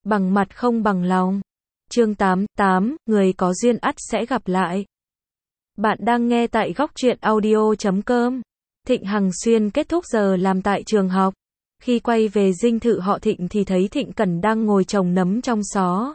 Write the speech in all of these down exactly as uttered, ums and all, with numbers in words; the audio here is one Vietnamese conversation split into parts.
Bằng mặt không bằng lòng. Chương tám, tám, người có duyên ắt sẽ gặp lại. Bạn đang nghe tại góc truyện audio chấm com. Thịnh Hằng Xuyên kết thúc giờ làm tại trường học. Khi quay về dinh thự họ Thịnh thì thấy Thịnh Cẩn đang ngồi trồng nấm trong xó.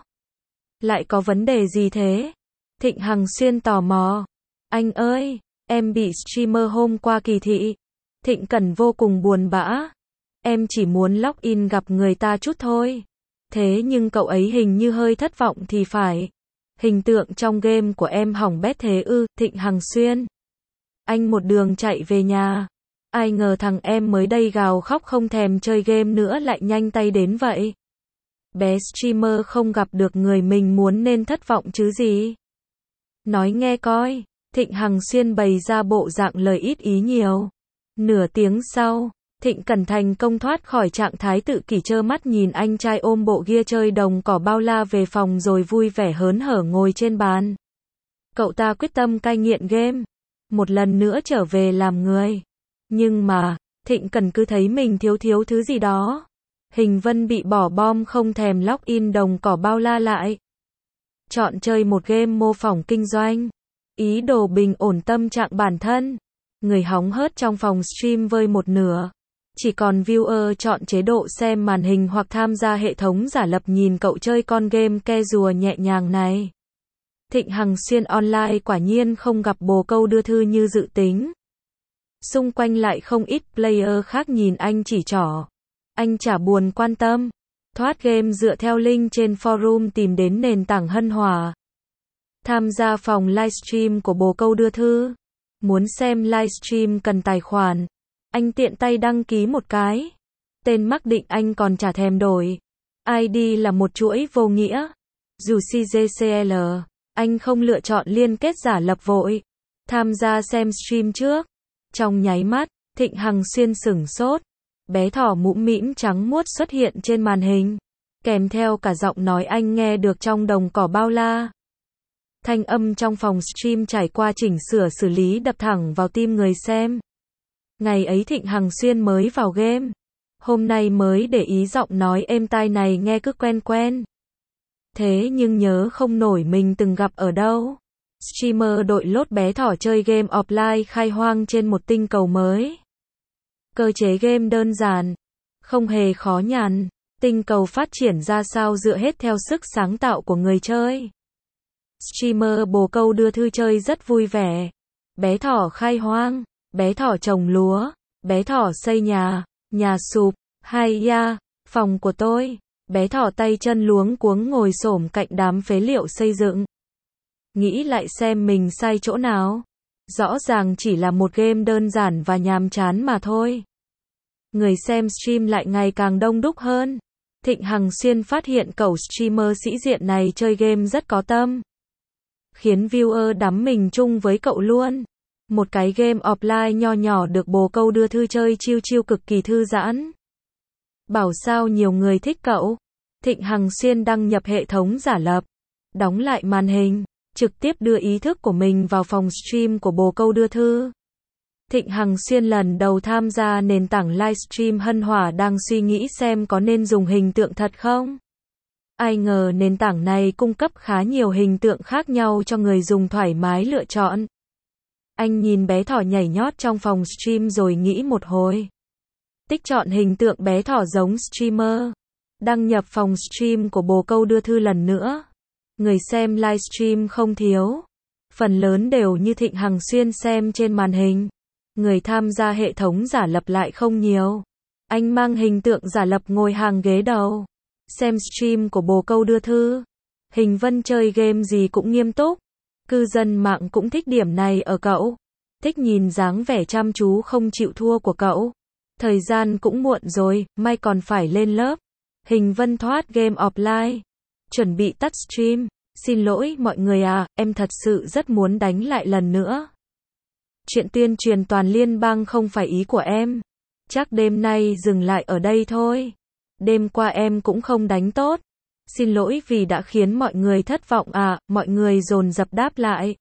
Lại có vấn đề gì thế? Thịnh Hằng Xuyên tò mò. Anh ơi, em bị streamer hôm qua kỳ thị. Thịnh Cẩn vô cùng buồn bã. Em chỉ muốn login gặp người ta chút thôi. Thế nhưng cậu ấy hình như hơi thất vọng thì phải. Hình tượng trong game của em hỏng bét thế ư? Thịnh Hằng Xuyên. Anh một đường chạy về nhà. Ai ngờ thằng em mới đây gào khóc không thèm chơi game nữa lại nhanh tay đến vậy. Bé streamer không gặp được người mình muốn nên thất vọng chứ gì. Nói nghe coi. Thịnh Hằng Xuyên bày ra bộ dạng lời ít ý nhiều. Nửa tiếng sau, Thịnh Cẩn thành công thoát khỏi trạng thái tự kỷ, trơ mắt nhìn anh trai ôm bộ gear chơi đồng cỏ bao la về phòng rồi vui vẻ hớn hở ngồi trên bàn. Cậu ta quyết tâm cai nghiện game. Một lần nữa trở về làm người. Nhưng mà, Thịnh Cẩn cứ thấy mình thiếu thiếu thứ gì đó. Hình Vân bị bỏ bom không thèm login đồng cỏ bao la lại. Chọn chơi một game mô phỏng kinh doanh. Ý đồ bình ổn tâm trạng bản thân. Người hóng hớt trong phòng stream vơi một nửa. Chỉ còn viewer chọn chế độ xem màn hình hoặc tham gia hệ thống giả lập nhìn cậu chơi con game ke rùa nhẹ nhàng này. Thịnh Hằng Xuyên online quả nhiên không gặp bồ câu đưa thư như dự tính. Xung quanh lại không ít player khác nhìn anh chỉ trỏ. Anh chả buồn quan tâm. Thoát game dựa theo link trên forum tìm đến nền tảng Hân Hòa. Tham gia phòng livestream của bồ câu đưa thư. Muốn xem livestream cần tài khoản. Anh tiện tay đăng ký một cái. Tên mắc định anh còn chả thèm đổi. i đê là một chuỗi vô nghĩa. Dù xê giê xê lờ, anh không lựa chọn liên kết giả lập vội. Tham gia xem stream trước. Trong nháy mắt, Thịnh Hằng Xuyên sửng sốt. Bé thỏ mũm mĩm trắng muốt xuất hiện trên màn hình. Kèm theo cả giọng nói anh nghe được trong đồng cỏ bao la. Thanh âm trong phòng stream trải qua chỉnh sửa xử lý đập thẳng vào tim người xem. Ngày ấy Thịnh Hằng Xuyên mới vào game. Hôm nay mới để ý giọng nói êm tai này nghe cứ quen quen. Thế nhưng nhớ không nổi mình từng gặp ở đâu. Streamer đội lốt bé thỏ chơi game offline khai hoang trên một tinh cầu mới. Cơ chế game đơn giản. Không hề khó nhằn. Tinh cầu phát triển ra sao dựa hết theo sức sáng tạo của người chơi. Streamer bồ câu đưa thư chơi rất vui vẻ. Bé thỏ khai hoang. Bé thỏ trồng lúa. Bé thỏ xây nhà. Nhà sụp. Hay ya. Phòng của tôi. Bé thỏ tay chân luống cuống ngồi xổm cạnh đám phế liệu xây dựng. Nghĩ lại xem mình sai chỗ nào. Rõ ràng chỉ là một game đơn giản và nhàm chán mà thôi. Người xem stream lại ngày càng đông đúc hơn. Thịnh Hằng Xuyên phát hiện cậu streamer sĩ diện này chơi game rất có tâm. Khiến viewer đắm mình chung với cậu luôn. Một cái game offline nho nhỏ được bồ câu đưa thư chơi chill chill cực kỳ thư giãn. Bảo sao nhiều người thích cậu. Thịnh Hằng Xuyên đăng nhập hệ thống giả lập. Đóng lại màn hình. Trực tiếp đưa ý thức của mình vào phòng stream của bồ câu đưa thư. Thịnh Hằng Xuyên lần đầu tham gia nền tảng livestream Hân Hòa đang suy nghĩ xem có nên dùng hình tượng thật không. Ai ngờ nền tảng này cung cấp khá nhiều hình tượng khác nhau cho người dùng thoải mái lựa chọn. Anh nhìn bé thỏ nhảy nhót trong phòng stream rồi nghĩ một hồi. Tích chọn hình tượng bé thỏ giống streamer. Đăng nhập phòng stream của bồ câu đưa thư lần nữa. Người xem livestream không thiếu. Phần lớn đều như Thịnh Hằng Xuyên xem trên màn hình. Người tham gia hệ thống giả lập lại không nhiều. Anh mang hình tượng giả lập ngồi hàng ghế đầu. Xem stream của bồ câu đưa thư. Hình Vân chơi game gì cũng nghiêm túc. Cư dân mạng cũng thích điểm này ở cậu. Thích nhìn dáng vẻ chăm chú không chịu thua của cậu. Thời gian cũng muộn rồi, mai còn phải lên lớp. Hình Vân thoát game offline. Chuẩn bị tắt stream. Xin lỗi mọi người à, em thật sự rất muốn đánh lại lần nữa. Chuyện tuyên truyền toàn liên bang không phải ý của em. Chắc đêm nay dừng lại ở đây thôi. Đêm qua em cũng không đánh tốt. Xin lỗi vì đã khiến mọi người thất vọng à, mọi người dồn dập đáp lại.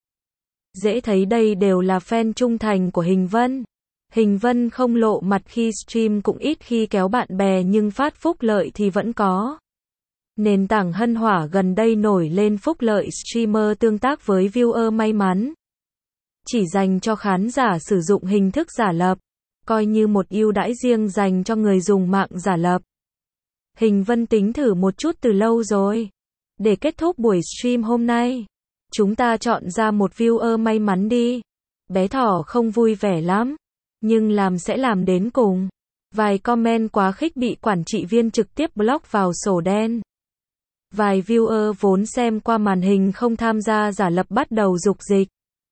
Dễ thấy đây đều là fan trung thành của Hình Vân. Hình Vân không lộ mặt khi stream cũng ít khi kéo bạn bè nhưng phát phúc lợi thì vẫn có. Nền tảng Hân Hỏa gần đây nổi lên phúc lợi streamer tương tác với viewer may mắn. Chỉ dành cho khán giả sử dụng hình thức giả lập, coi như một ưu đãi riêng dành cho người dùng mạng giả lập. Hình Vân tính thử một chút từ lâu rồi. Để kết thúc buổi stream hôm nay, chúng ta chọn ra một viewer may mắn đi. Bé thỏ không vui vẻ lắm, nhưng làm sẽ làm đến cùng. Vài comment quá khích bị quản trị viên trực tiếp block vào sổ đen. Vài viewer vốn xem qua màn hình không tham gia giả lập bắt đầu dục dịch.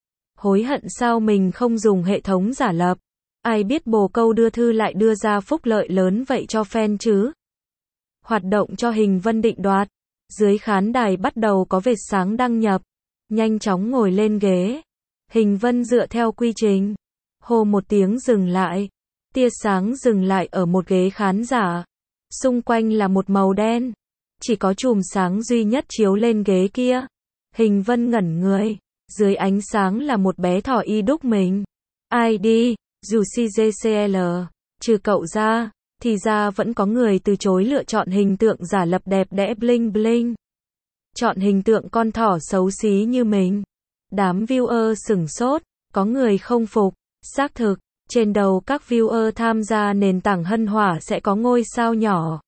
Hối hận sao mình không dùng hệ thống giả lập. Ai biết bồ câu đưa thư lại đưa ra phúc lợi lớn vậy cho fan chứ. Hoạt động cho Hình Vân định đoạt. Dưới khán đài bắt đầu có vệt sáng đăng nhập. Nhanh chóng ngồi lên ghế. Hình Vân dựa theo quy trình. Hô một tiếng dừng lại. Tia sáng dừng lại ở một ghế khán giả. Xung quanh là một màu đen. Chỉ có chùm sáng duy nhất chiếu lên ghế kia. Hình Vân ngẩn người. Dưới ánh sáng là một bé thỏ y đúc mình. i đê, dù xê giê xê lờ. Trừ cậu ra, thì ra vẫn có người từ chối lựa chọn hình tượng giả lập đẹp đẽ bling bling. Chọn hình tượng con thỏ xấu xí như mình. Đám viewer sửng sốt, có người không phục. Xác thực, trên đầu các viewer tham gia nền tảng Hân Hỏa sẽ có ngôi sao nhỏ.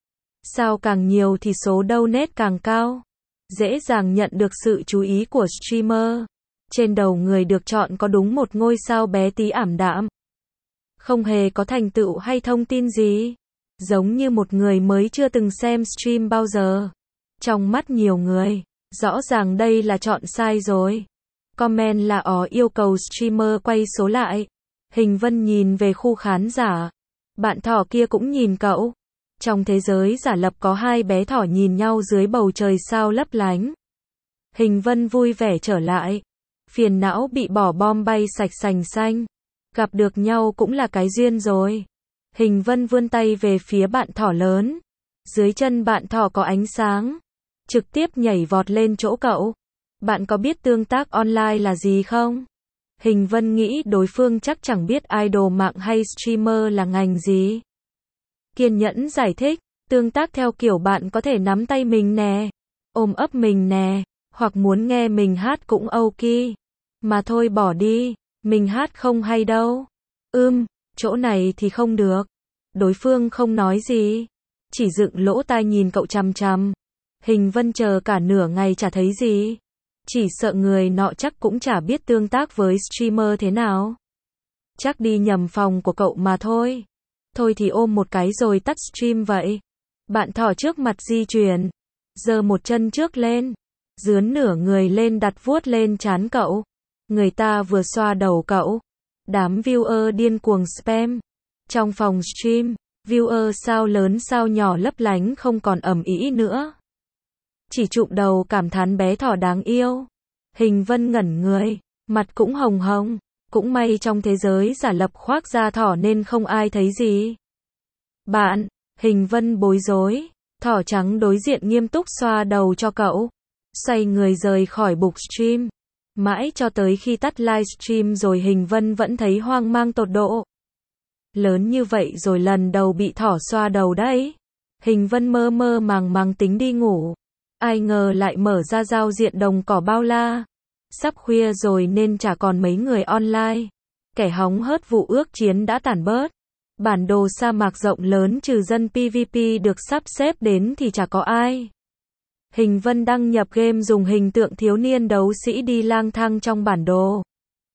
Sao càng nhiều thì số donate càng cao. Dễ dàng nhận được sự chú ý của streamer. Trên đầu người được chọn có đúng một ngôi sao bé tí ảm đạm. Không hề có thành tựu hay thông tin gì. Giống như một người mới chưa từng xem stream bao giờ. Trong mắt nhiều người, rõ ràng đây là chọn sai rồi. Comment là ó yêu cầu streamer quay số lại. Hình Vân nhìn về khu khán giả. Bạn thỏ kia cũng nhìn cậu. Trong thế giới giả lập có hai bé thỏ nhìn nhau dưới bầu trời sao lấp lánh. Hình Vân vui vẻ trở lại. Phiền não bị bỏ bom bay sạch sành xanh. Gặp được nhau cũng là cái duyên rồi. Hình Vân vươn tay về phía bạn thỏ lớn. Dưới chân bạn thỏ có ánh sáng. Trực tiếp nhảy vọt lên chỗ cậu. Bạn có biết tương tác online là gì không? Hình Vân nghĩ đối phương chắc chẳng biết idol mạng hay streamer là ngành gì. Kiên nhẫn giải thích, tương tác theo kiểu bạn có thể nắm tay mình nè, ôm ấp mình nè, hoặc muốn nghe mình hát cũng ok. Mà thôi bỏ đi, mình hát không hay đâu. Ưm, chỗ này thì không được. Đối phương không nói gì, chỉ dựng lỗ tai nhìn cậu chằm chằm. Hình Vân chờ cả nửa ngày chả thấy gì. Chỉ sợ người nọ chắc cũng chả biết tương tác với streamer thế nào. Chắc đi nhầm phòng của cậu mà thôi. Thôi thì ôm một cái rồi tắt stream vậy. Bạn thỏ trước mặt di chuyển. Giơ một chân trước lên. Dướn nửa người lên đặt vuốt lên trán cậu. Người ta vừa xoa đầu cậu. Đám viewer điên cuồng spam. Trong phòng stream, viewer sao lớn sao nhỏ lấp lánh không còn ầm ĩ nữa. Chỉ chụm đầu cảm thán bé thỏ đáng yêu. Hình Vân ngẩn người, mặt cũng hồng hồng. Cũng may trong thế giới giả lập khoác da thỏ nên không ai thấy gì. Bạn, Hình Vân bối rối. Thỏ trắng đối diện nghiêm túc xoa đầu cho cậu. Xoay người rời khỏi bục stream. Mãi cho tới khi tắt livestream rồi Hình Vân vẫn thấy hoang mang tột độ. Lớn như vậy rồi lần đầu bị thỏ xoa đầu đấy. Hình Vân mơ mơ màng màng tính đi ngủ. Ai ngờ lại mở ra giao diện đồng cỏ bao la. Sắp khuya rồi nên chả còn mấy người online. Kẻ hóng hớt vụ ước chiến đã tản bớt. Bản đồ sa mạc rộng lớn trừ dân pê vê pê được sắp xếp đến thì chả có ai. Hình Vân đăng nhập game dùng hình tượng thiếu niên đấu sĩ đi lang thang trong bản đồ.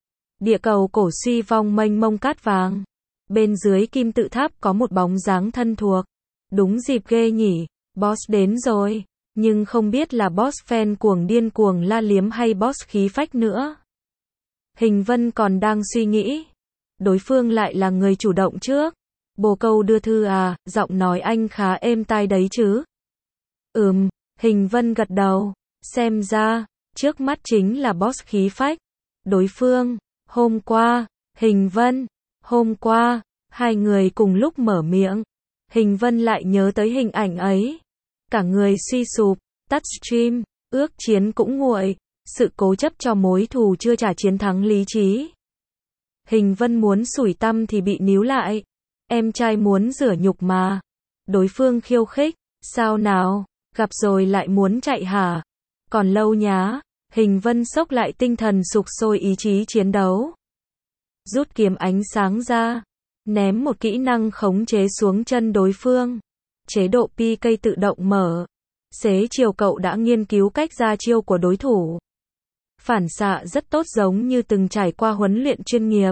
Địa cầu cổ suy vong mênh mông cát vàng. Bên dưới kim tự tháp có một bóng dáng thân thuộc. Đúng dịp ghê nhỉ, boss đến rồi. Nhưng không biết là boss fan cuồng điên cuồng la liếm hay boss khí phách nữa. Hình Vân còn đang suy nghĩ. Đối phương lại là người chủ động trước. Bồ câu đưa thư à, giọng nói anh khá êm tai đấy chứ. Ừm, Hình Vân gật đầu. Xem ra, trước mắt chính là boss khí phách. Đối phương, hôm qua, Hình Vân, hôm qua, hai người cùng lúc mở miệng. Hình Vân lại nhớ tới hình ảnh ấy. Cả người suy sụp, tắt stream, ước chiến cũng nguội, sự cố chấp cho mối thù chưa trả chiến thắng lý trí. Hình Vân muốn sủi tăm thì bị níu lại. Em trai muốn rửa nhục mà. Đối phương khiêu khích, sao nào, Gặp rồi lại muốn chạy hả? Còn lâu nhá. Hình Vân sốc lại tinh thần sục sôi ý chí chiến đấu. Rút kiếm ánh sáng ra. Ném một kỹ năng khống chế xuống chân đối phương. Chế độ pê ca tự động mở. Xế chiều cậu đã nghiên cứu cách ra chiêu của đối thủ. Phản xạ rất tốt giống như từng trải qua huấn luyện chuyên nghiệp.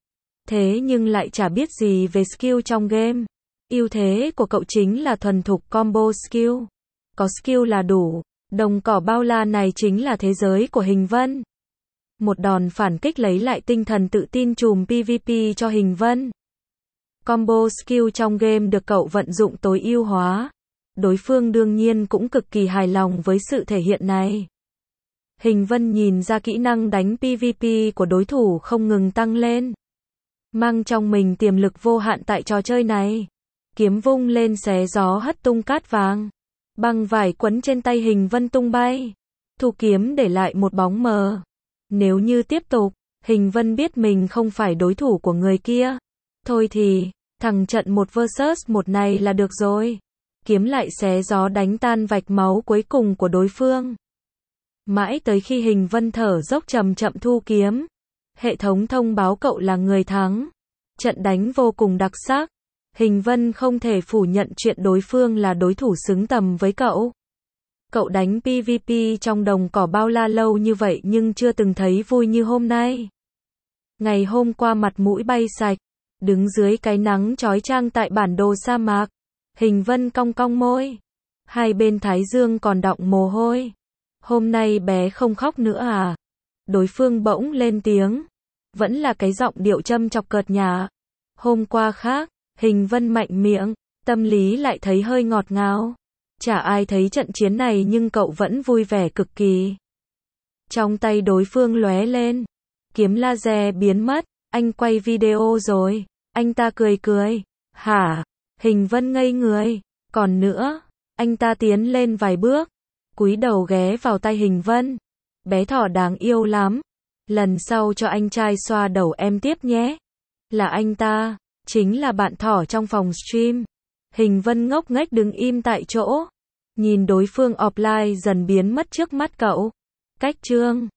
Thế nhưng lại chả biết gì về skill trong game. Ưu thế của cậu chính là thuần thục combo skill. Có skill là đủ. Đồng cỏ bao la này chính là thế giới của Hình Vân. Một đòn phản kích lấy lại tinh thần tự tin chùm pê vê pê cho Hình Vân. Combo skill trong game được cậu vận dụng tối ưu hóa. Đối phương đương nhiên cũng cực kỳ hài lòng với sự thể hiện này. Hình Vân nhìn ra kỹ năng đánh pê vê pê của đối thủ không ngừng tăng lên. Mang trong mình tiềm lực vô hạn tại trò chơi này. Kiếm vung lên xé gió hất tung cát vàng. Băng vải quấn trên tay Hình Vân tung bay. Thu kiếm để lại một bóng mờ. Nếu như tiếp tục, Hình Vân biết mình không phải đối thủ của người kia. Thôi thì, thằng trận một versus một này là được rồi. Kiếm lại xé gió đánh tan vạch máu cuối cùng của đối phương. Mãi tới khi Hình Vân thở dốc chậm chậm thu kiếm. Hệ thống thông báo cậu là người thắng. Trận đánh vô cùng đặc sắc. Hình Vân không thể phủ nhận chuyện đối phương là đối thủ xứng tầm với cậu. Cậu đánh pê vê pê trong đồng cỏ bao la lâu như vậy nhưng chưa từng thấy vui như hôm nay. Ngày hôm qua mặt mũi bay sạch, đứng dưới cái nắng chói chang tại bản đồ sa mạc. Hình Vân cong cong môi. Hai bên thái dương còn đọng mồ hôi. Hôm nay bé không khóc nữa à? Đối phương bỗng lên tiếng. Vẫn là cái giọng điệu châm chọc cợt nhả. Hôm qua khác. Hình Vân mạnh miệng, tâm lý lại thấy hơi ngọt ngào. Chả ai thấy trận chiến này nhưng cậu vẫn vui vẻ cực kỳ. Trong tay đối phương lóe lên. Kiếm laser biến mất. Anh quay video rồi. Anh ta cười cười. Hả? Hình Vân ngây người. Còn nữa. Anh ta tiến lên vài bước. Cúi đầu ghé vào tay Hình Vân. Bé thỏ đáng yêu lắm. Lần sau cho anh trai xoa đầu em tiếp nhé. Là anh ta. Chính là bạn thỏ trong phòng stream. Hình Vân ngốc nghếch đứng im tại chỗ. Nhìn đối phương offline dần biến mất trước mắt cậu. Cách chương